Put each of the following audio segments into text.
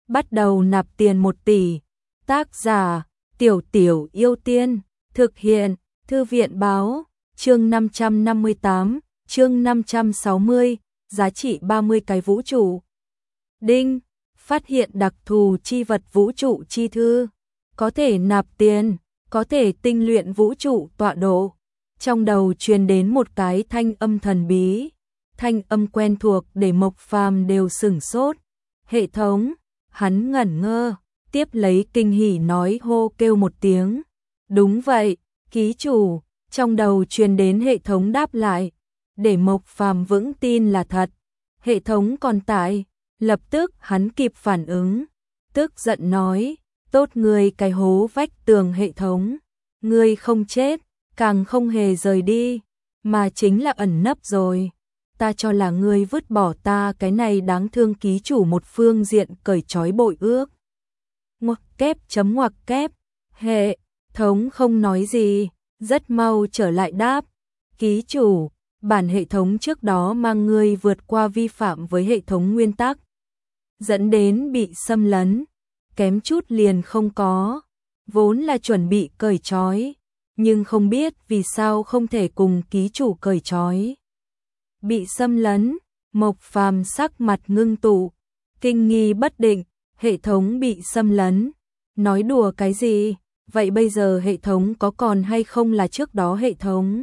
bắt đầu nạp tiền 1 tỷ. Tác giả Tiểu Tiểu Yêu Tiên. Thực hiện Thư viện báo. Chương 558, chương 560, giá trị 30 cái vũ trụ. Đinh, phát hiện đặc thù chi vật vũ trụ chi thư. Có thể nạp tiền, có thể tinh luyện vũ trụ tọa độ. Trong đầu truyền đến một cái thanh âm thần bí. Thanh âm quen thuộc để Mộc Phàm đều sửng sốt. Hệ thống, hắn ngẩn ngơ, tiếp lấy kinh hỉ nói hô kêu một tiếng. Đúng vậy, ký chủ, trong đầu truyền đến hệ thống đáp lại. Để Mộc Phàm vững tin là thật. Hệ thống còn tại, lập tức hắn kịp phản ứng. Tức giận nói, tốt ngươi cái hố vách tường hệ thống. Ngươi không chết, càng không hề rời đi, mà chính là ẩn nấp rồi. Ta cho là ngươi vứt bỏ ta cái này đáng thương ký chủ một phương diện cởi trói bội ước. Ngoặc kép, hệ thống không nói gì, rất mau trở lại đáp. Ký chủ, bản hệ thống trước đó mang ngươi vượt qua vi phạm với hệ thống nguyên tắc, dẫn đến bị xâm lấn, kém chút liền không có, vốn là chuẩn bị cởi trói, nhưng không biết vì sao không thể cùng ký chủ cởi trói. Bị xâm lấn, Mộc Phàm sắc mặt ngưng tụ, kinh nghi bất định, hệ thống bị xâm lấn. Nói đùa cái gì? Vậy bây giờ hệ thống có còn hay không là trước đó hệ thống?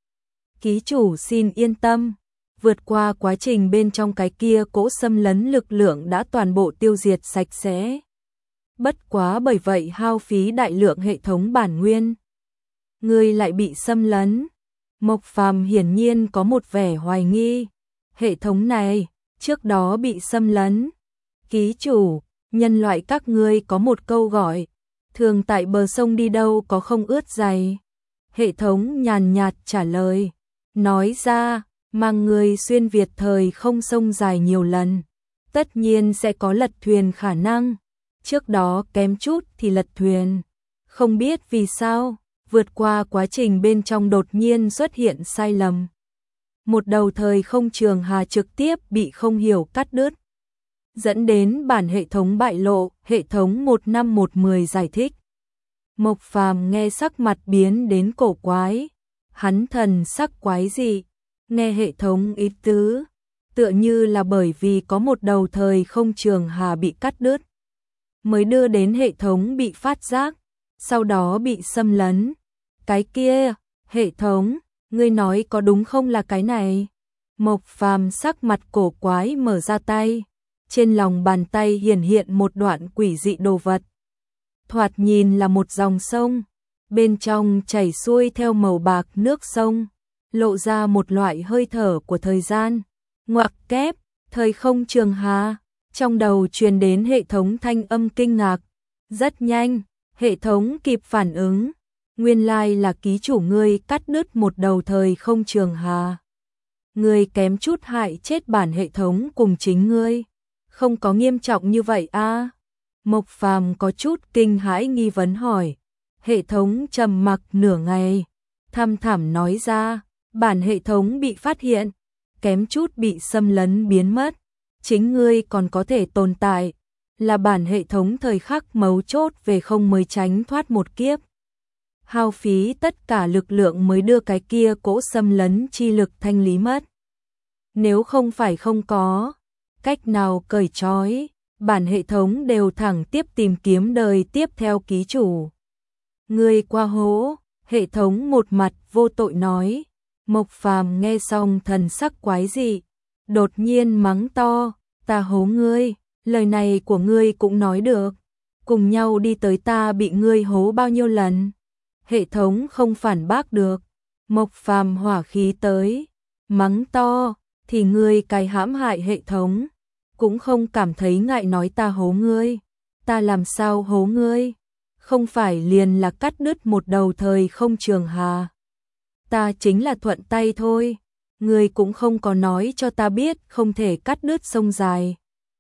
Ký chủ xin yên tâm, vượt qua quá trình bên trong cái kia cỗ xâm lấn lực lượng đã toàn bộ tiêu diệt sạch sẽ. Bất quá bởi vậy hao phí đại lượng hệ thống bản nguyên. Ngươi lại bị xâm lấn. Mộc Phàm hiển nhiên có một vẻ hoài nghi. Hệ thống này, trước đó bị xâm lấn. Ký chủ, nhân loại các ngươi có một câu gọi. Thường tại bờ sông đi đâu có không ướt giày. Hệ thống nhàn nhạt trả lời. Nói ra, mang người xuyên Việt thời không sông dài nhiều lần. Tất nhiên sẽ có lật thuyền khả năng. Trước đó kém chút thì lật thuyền. Không biết vì sao, vượt qua quá trình bên trong đột nhiên xuất hiện sai lầm. Một đầu thời không trường hà trực tiếp bị không hiểu cắt đứt. Dẫn đến bản hệ thống bại lộ, hệ thống 15110 giải thích. Mộc Phàm nghe sắc mặt biến đến cổ quái. Hắn thần sắc quái dị, nghe hệ thống ý tứ, tựa như là bởi vì có một đầu thời không trường hà bị cắt đứt, mới đưa đến hệ thống bị phát giác, sau đó bị xâm lấn. Cái kia, hệ thống, ngươi nói có đúng không là cái này? Mộc Phàm sắc mặt cổ quái mở ra tay, trên lòng bàn tay hiển hiện một đoạn quỷ dị đồ vật. Thoạt nhìn là một dòng sông, bên trong chảy xuôi theo màu bạc nước sông, lộ ra một loại hơi thở của thời gian. Ngoặc kép, thời không trường hà, trong đầu truyền đến hệ thống thanh âm kinh ngạc. Rất nhanh, hệ thống kịp phản ứng, nguyên lai là ký chủ ngươi cắt đứt một đầu thời không trường hà. Ngươi kém chút hại chết bản hệ thống cùng chính ngươi, không có nghiêm trọng như vậy a? Mộc Phàm có chút kinh hãi nghi vấn hỏi. Hệ thống trầm mặc nửa ngày, thăm thẳm nói ra, bản hệ thống bị phát hiện, kém chút bị xâm lấn biến mất, chính ngươi còn có thể tồn tại, là bản hệ thống thời khắc mấu chốt về không mới tránh thoát một kiếp. Hao phí tất cả lực lượng mới đưa cái kia cỗ xâm lấn chi lực thanh lý mất. Nếu không phải không có cách nào cởi trói, bản hệ thống đều thẳng tiếp tìm kiếm đời tiếp theo ký chủ. Ngươi qua hố, hệ thống một mặt vô tội nói. Mộc Phàm nghe xong thần sắc quái dị, đột nhiên mắng to, ta hố ngươi, lời này của ngươi cũng nói được, cùng nhau đi tới ta bị ngươi hố bao nhiêu lần. Hệ thống không phản bác được, Mộc Phàm hỏa khí tới, mắng to, thì ngươi cái hãm hại hệ thống, cũng không cảm thấy ngại nói ta hố ngươi, ta làm sao hố ngươi? Không phải liền là cắt đứt một đầu thời không trường hà. Ta chính là thuận tay thôi, ngươi cũng không có nói cho ta biết không thể cắt đứt sông dài.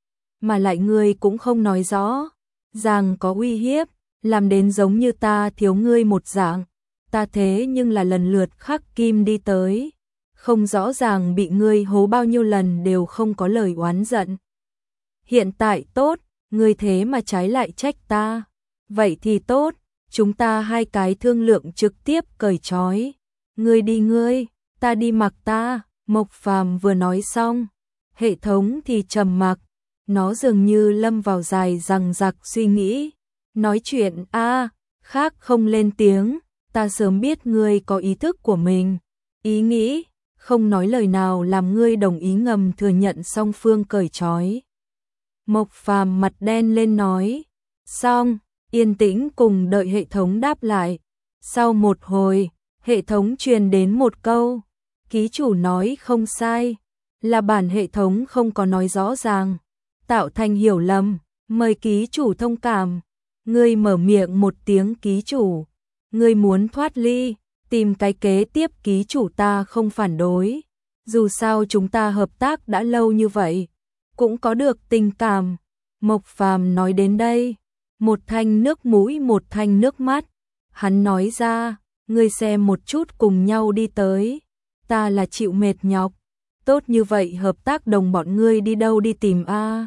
Mà lại ngươi cũng không nói rõ, rằng có uy hiếp, làm đến giống như ta thiếu ngươi một dạng. Ta thế nhưng là lần lượt khắc kim đi tới, không rõ ràng bị ngươi hố bao nhiêu lần đều không có lời oán giận. Hiện tại tốt, ngươi thế mà trái lại trách ta. Vậy thì tốt, chúng ta hai cái thương lượng trực tiếp cởi trói. Ngươi đi ngươi, ta đi mặc ta. Mộc Phàm vừa nói xong, hệ thống thì trầm mặc, nó dường như lâm vào dài dằng dặc suy nghĩ. Nói chuyện khác không lên tiếng, ta sớm biết ngươi có ý thức của mình. Ý nghĩ, không nói lời nào làm ngươi đồng ý ngầm thừa nhận song phương cởi trói. Mộc Phàm mặt đen lên nói, xong, yên tĩnh cùng đợi hệ thống đáp lại. Sau một hồi, hệ thống truyền đến một câu, ký chủ nói không sai, là bản hệ thống không có nói rõ ràng, tạo thành hiểu lầm, mời ký chủ thông cảm. Ngươi mở miệng một tiếng ký chủ, ngươi muốn thoát ly, tìm cái kế tiếp ký chủ ta không phản đối. Dù sao chúng ta hợp tác đã lâu như vậy, cũng có được tình cảm. Mộc Phàm nói đến đây, một thanh nước mũi một thanh nước mắt. Hắn nói ra, ngươi xem một chút cùng nhau đi tới. Ta là chịu mệt nhọc, tốt như vậy hợp tác đồng bọn ngươi đi đâu đi tìm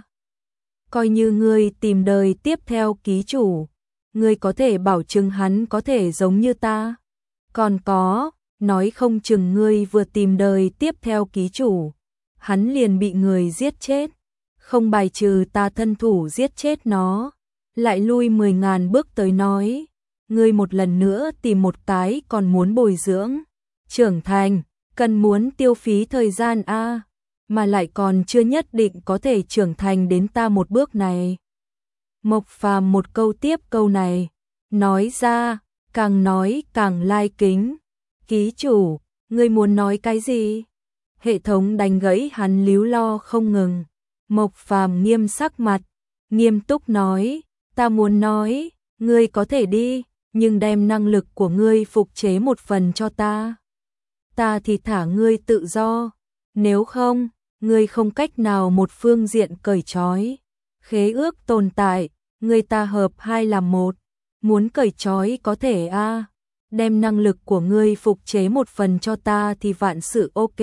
Coi như ngươi tìm đời tiếp theo ký chủ, ngươi có thể bảo chứng hắn có thể giống như ta. Còn có, nói không chừng ngươi vừa tìm đời tiếp theo ký chủ, hắn liền bị người giết chết. Không bài trừ ta thân thủ giết chết nó. Lại lui 10.000 bước tới nói, ngươi một lần nữa tìm một cái còn muốn bồi dưỡng, trưởng thành, cần muốn tiêu phí thời gian mà lại còn chưa nhất định có thể trưởng thành đến ta một bước này. Mộc Phàm một câu tiếp câu này, nói ra, càng nói càng lai kính. Ký chủ, ngươi muốn nói cái gì? Hệ thống đánh gãy hắn líu lo không ngừng. Mộc Phàm nghiêm sắc mặt, nghiêm túc nói, ta muốn nói, ngươi có thể đi, nhưng đem năng lực của ngươi phục chế một phần cho ta. Ta thì thả ngươi tự do, nếu không, ngươi không cách nào một phương diện cởi trói. Khế ước tồn tại, ngươi ta hợp hai làm một, muốn cởi trói có thể đem năng lực của ngươi phục chế một phần cho ta thì vạn sự ok.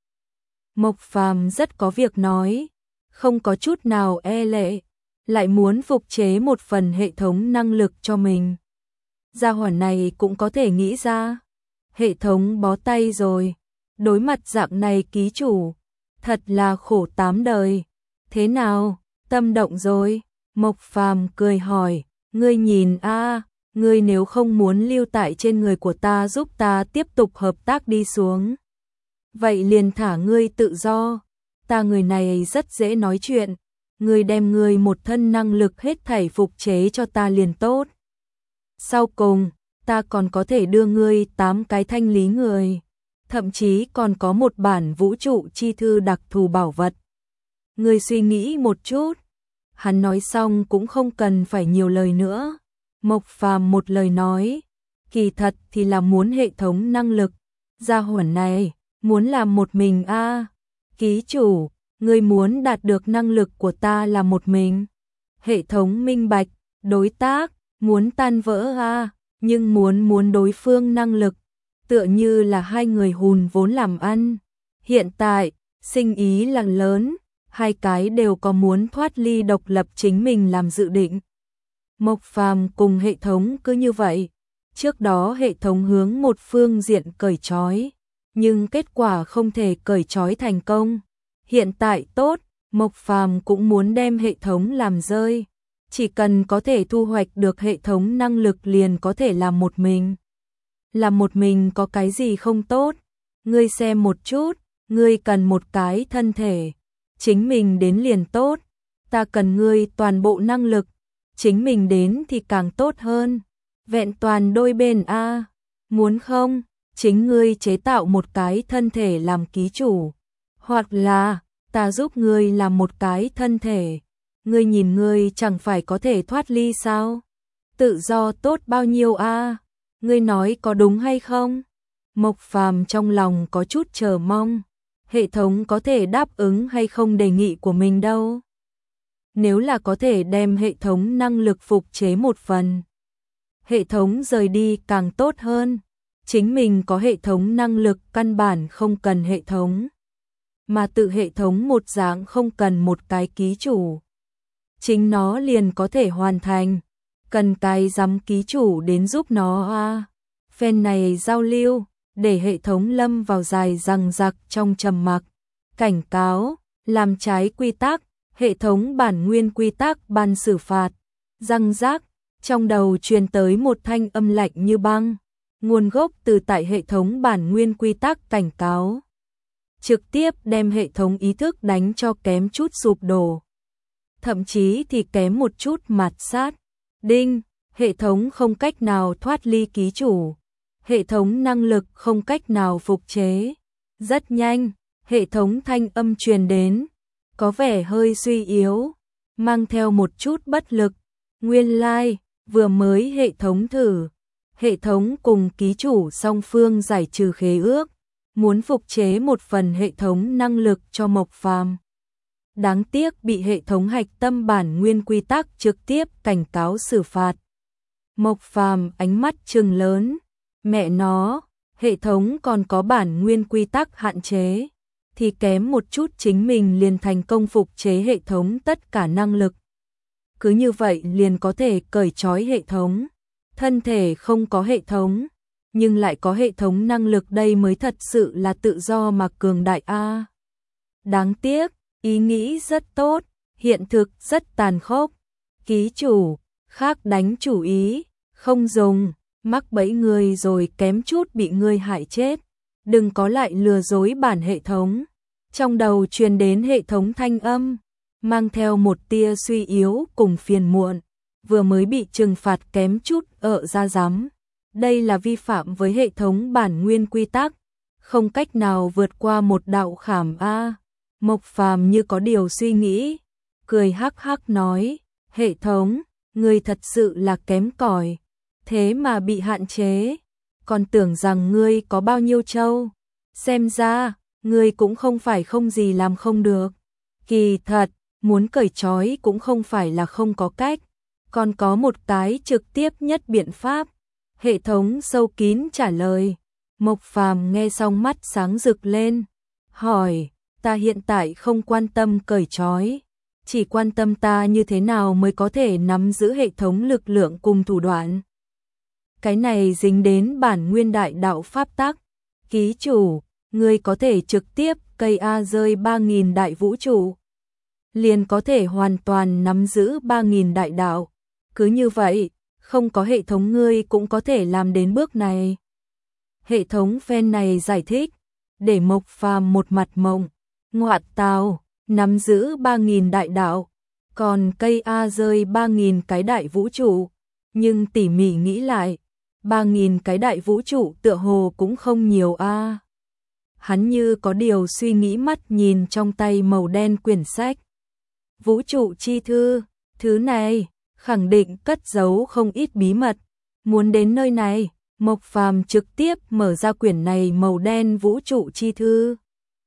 Mộc Phàm rất có việc nói, không có chút nào e lệ, lại muốn phục chế một phần hệ thống năng lực cho mình. Gia hỏa này cũng có thể nghĩ ra. Hệ thống bó tay rồi, đối mặt dạng này ký chủ, thật là khổ 8 đời. Thế nào, tâm động rồi? Mộc Phàm cười hỏi, ngươi nhìn ngươi nếu không muốn lưu tại trên người của ta giúp ta tiếp tục hợp tác đi xuống, vậy liền thả ngươi tự do. Ta người này rất dễ nói chuyện, ngươi đem ngươi một thân năng lực hết thảy phục chế cho ta liền tốt. Sau cùng, ta còn có thể đưa ngươi 8 cái thanh lý người, thậm chí còn có một bản vũ trụ chi thư đặc thù bảo vật. Ngươi suy nghĩ một chút. Hắn nói xong cũng không cần phải nhiều lời nữa. Mộc Phàm một lời nói, kỳ thật thì là muốn hệ thống năng lực. Gia hỏa này, muốn làm một mình Ký chủ, ngươi muốn đạt được năng lực của ta là một mình. Hệ thống minh bạch, đối tác, muốn tan vỡ nhưng muốn đối phương năng lực, tựa như là hai người hùn vốn làm ăn. Hiện tại, sinh ý là lớn, hai cái đều có muốn thoát ly độc lập chính mình làm dự định. Mộc Phàm cùng hệ thống cứ như vậy, trước đó hệ thống hướng một phương diện cởi trói, nhưng kết quả không thể cởi trói thành công. Hiện tại tốt, Mộc Phàm cũng muốn đem hệ thống làm rơi, chỉ cần có thể thu hoạch được hệ thống năng lực liền có thể làm một mình. Làm một mình có cái gì không tốt? Ngươi xem một chút, ngươi cần một cái thân thể, chính mình đến liền tốt. Ta cần ngươi toàn bộ năng lực, chính mình đến thì càng tốt hơn. Vẹn toàn đôi bên muốn không, chính ngươi chế tạo một cái thân thể làm ký chủ, hoặc là ta giúp ngươi làm một cái thân thể. Ngươi nhìn ngươi chẳng phải có thể thoát ly sao? Tự do tốt bao nhiêu Ngươi nói có đúng hay không? Mộc Phàm trong lòng có chút chờ mong, hệ thống có thể đáp ứng hay không đề nghị của mình đâu. Nếu là có thể đem hệ thống năng lực phục chế một phần, hệ thống rời đi càng tốt hơn. Chính mình có hệ thống năng lực căn bản không cần hệ thống, mà tự hệ thống một dạng không cần một cái ký chủ. chính nó liền có thể hoàn thành. Cần cái giám ký chủ đến giúp nó à. Phen này giao lưu, để hệ thống lâm vào dài dằng dặc trong trầm mặc. Cảnh cáo, làm trái quy tắc, hệ thống bản nguyên quy tắc ban xử phạt. Răng rác, trong đầu truyền tới một thanh âm lạnh như băng, nguồn gốc từ tại hệ thống bản nguyên quy tắc cảnh cáo. Trực tiếp đem hệ thống ý thức đánh cho kém chút sụp đổ. Thậm chí thì kém một chút mạt sát. Đinh, hệ thống không cách nào thoát ly ký chủ. Hệ thống năng lực không cách nào phục chế. Rất nhanh, hệ thống thanh âm truyền đến, có vẻ hơi suy yếu, mang theo một chút bất lực. Nguyên lai, vừa mới hệ thống thử, hệ thống cùng ký chủ song phương giải trừ khế ước, muốn phục chế một phần hệ thống năng lực cho Mộc Phàm. Đáng tiếc bị hệ thống hạch tâm bản nguyên quy tắc trực tiếp cảnh cáo xử phạt. Mộc Phàm ánh mắt trừng lớn, mẹ nó, hệ thống còn có bản nguyên quy tắc hạn chế, thì kém một chút chính mình liền thành công phục chế hệ thống tất cả năng lực. Cứ như vậy liền có thể cởi trói hệ thống. Thân thể không có hệ thống, nhưng lại có hệ thống năng lực, đây mới thật sự là tự do mà cường đại a. Đáng tiếc, ý nghĩ rất tốt, hiện thực rất tàn khốc. Ký chủ, khác đánh chủ ý, không dùng, mắc bẫy người rồi kém chút bị ngươi hại chết. Đừng có lại lừa dối bản hệ thống. Trong đầu truyền đến hệ thống thanh âm, mang theo một tia suy yếu cùng phiền muộn. Vừa mới bị trừng phạt kém chút ra dám. Đây là vi phạm với hệ thống bản nguyên quy tắc, không cách nào vượt qua một đạo khảm a. Mộc Phàm như có điều suy nghĩ, cười hắc hắc nói, hệ thống, ngươi thật sự là kém cỏi, thế mà bị hạn chế, còn tưởng rằng ngươi có bao nhiêu trâu, xem ra, ngươi cũng không phải không gì làm không được. Kỳ thật, muốn cởi trói cũng không phải là không có cách, còn có một cái trực tiếp nhất biện pháp. Hệ thống sâu kín trả lời. Mộc Phàm nghe xong mắt sáng rực lên, hỏi, ta hiện tại không quan tâm cởi trói, chỉ quan tâm ta như thế nào mới có thể nắm giữ hệ thống lực lượng cùng thủ đoạn. Cái này dính đến bản nguyên đại đạo pháp tắc. Ký chủ, ngươi có thể trực tiếp cây A rơi 3.000 đại vũ trụ, liền có thể hoàn toàn nắm giữ 3.000 đại đạo. Cứ như vậy, không có hệ thống ngươi cũng có thể làm đến bước này. Hệ thống phen này giải thích, để Mộc Phàm một mặt mộng, ngoại tào, nắm giữ 3.000 đại đạo, còn cây A rơi 3.000 cái đại vũ trụ, nhưng tỉ mỉ nghĩ lại, 3.000 cái đại vũ trụ tựa hồ cũng không nhiều a. Hắn như có điều suy nghĩ, mắt nhìn trong tay màu đen quyển sách. Vũ trụ chi thư, thứ này khẳng định cất giấu không ít bí mật. Muốn đến nơi này, Mộc Phàm trực tiếp mở ra quyển này màu đen vũ trụ chi thư.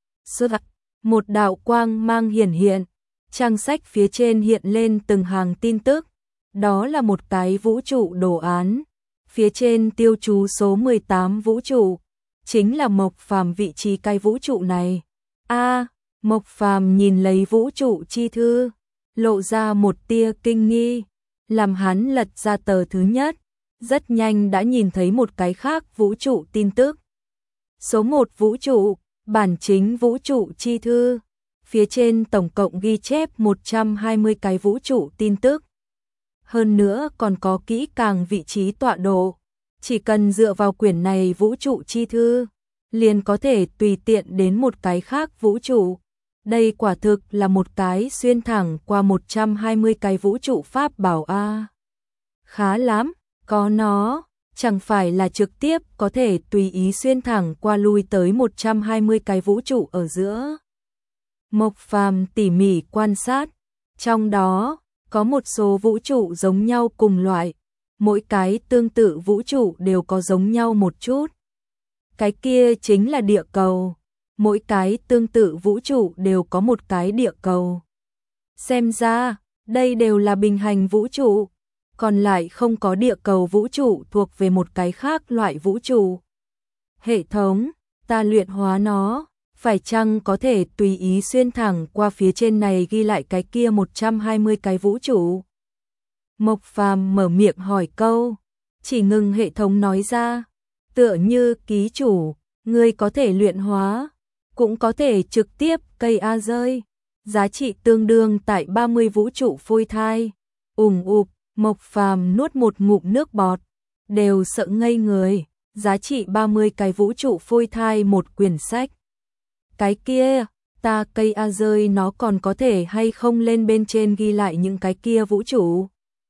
Một đạo quang mang hiển hiện, trang sách phía trên hiện lên từng hàng tin tức. Đó là một cái vũ trụ đồ án, phía trên tiêu chú số 18 vũ trụ, chính là Mộc Phàm vị trí cái vũ trụ này. Mộc Phàm nhìn lấy vũ trụ chi thư, lộ ra một tia kinh nghi, làm hắn lật ra tờ thứ nhất, rất nhanh đã nhìn thấy một cái khác vũ trụ tin tức. Số 1 vũ trụ, bản chính vũ trụ chi thư, phía trên tổng cộng ghi chép 120 cái vũ trụ tin tức. Hơn nữa còn có kỹ càng vị trí tọa độ, chỉ cần dựa vào quyển này vũ trụ chi thư, liền có thể tùy tiện đến một cái khác vũ trụ. Đây quả thực là một cái xuyên thẳng qua 120 cái vũ trụ pháp bảo a. Khá lắm, có nó, chẳng phải là trực tiếp có thể tùy ý xuyên thẳng qua lui tới 120 cái vũ trụ ở giữa. Mộc Phàm tỉ mỉ quan sát, trong đó có một số vũ trụ giống nhau cùng loại, mỗi cái tương tự vũ trụ đều có giống nhau một chút. Cái kia chính là địa cầu, mỗi cái tương tự vũ trụ đều có một cái địa cầu. Xem ra, đây đều là bình hành vũ trụ, còn lại không có địa cầu vũ trụ thuộc về một cái khác loại vũ trụ. Hệ thống, ta luyện hóa nó, phải chăng có thể tùy ý xuyên thẳng qua phía trên này ghi lại cái kia 120 cái vũ trụ? Mộc Phàm mở miệng hỏi câu, chỉ ngừng hệ thống nói ra, tựa như ký chủ, ngươi có thể luyện hóa, cũng có thể trực tiếp cây A rơi, giá trị tương đương tại 30 vũ trụ phôi thai. Mộc Phàm nuốt một ngụm nước bọt, đều sợ ngây người, giá trị 30 cái vũ trụ phôi thai một quyển sách. Cái kia, ta cây A rơi nó còn có thể hay không lên bên trên ghi lại những cái kia vũ trụ?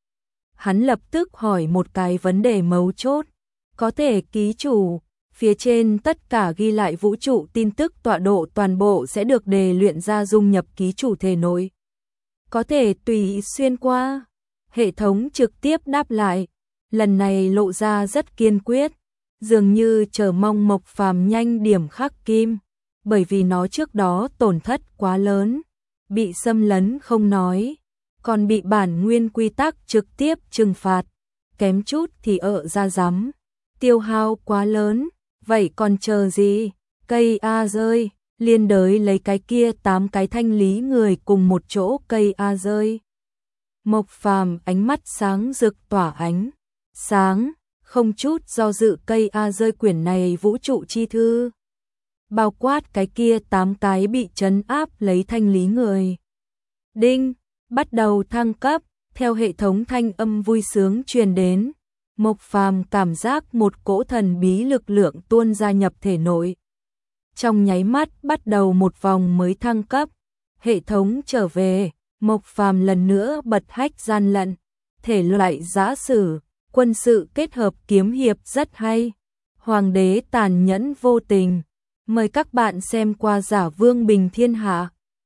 Hắn lập tức hỏi một cái vấn đề mấu chốt, có thể ký chủ, phía trên tất cả ghi lại vũ trụ tin tức tọa độ toàn bộ sẽ được đề luyện ra dung nhập ký chủ thể nội. Có thể tùy ý xuyên qua. Hệ thống trực tiếp đáp lại, lần này lộ ra rất kiên quyết, dường như chờ mong Mộc Phàm nhanh điểm khắc kim, bởi vì nó trước đó tổn thất quá lớn, bị xâm lấn không nói, còn bị bản nguyên quy tắc trực tiếp trừng phạt, kém chút thì ra rắm, tiêu hao quá lớn, vậy còn chờ gì, cây A rơi, liên đới lấy cái kia 8 cái thanh lý người cùng một chỗ cây A rơi. Mộc Phàm ánh mắt sáng rực tỏa ánh sáng, không chút do dự cây A rơi quyển này vũ trụ chi thư, bao quát cái kia 8 cái bị trấn áp lấy thanh lý người. Đinh, bắt đầu thăng cấp, theo hệ thống thanh âm vui sướng truyền đến, Mộc Phàm cảm giác một cỗ thần bí lực lượng tuôn ra nhập thể nội. Trong nháy mắt bắt đầu một vòng mới thăng cấp, hệ thống trở về, Mộc Phàm lần nữa bật hách gian lận, thể loại giã sử, quân sự kết hợp kiếm hiệp rất hay. Hoàng đế tàn nhẫn vô tình, mời các bạn xem qua Giả Vương Bình Thiên Hạ.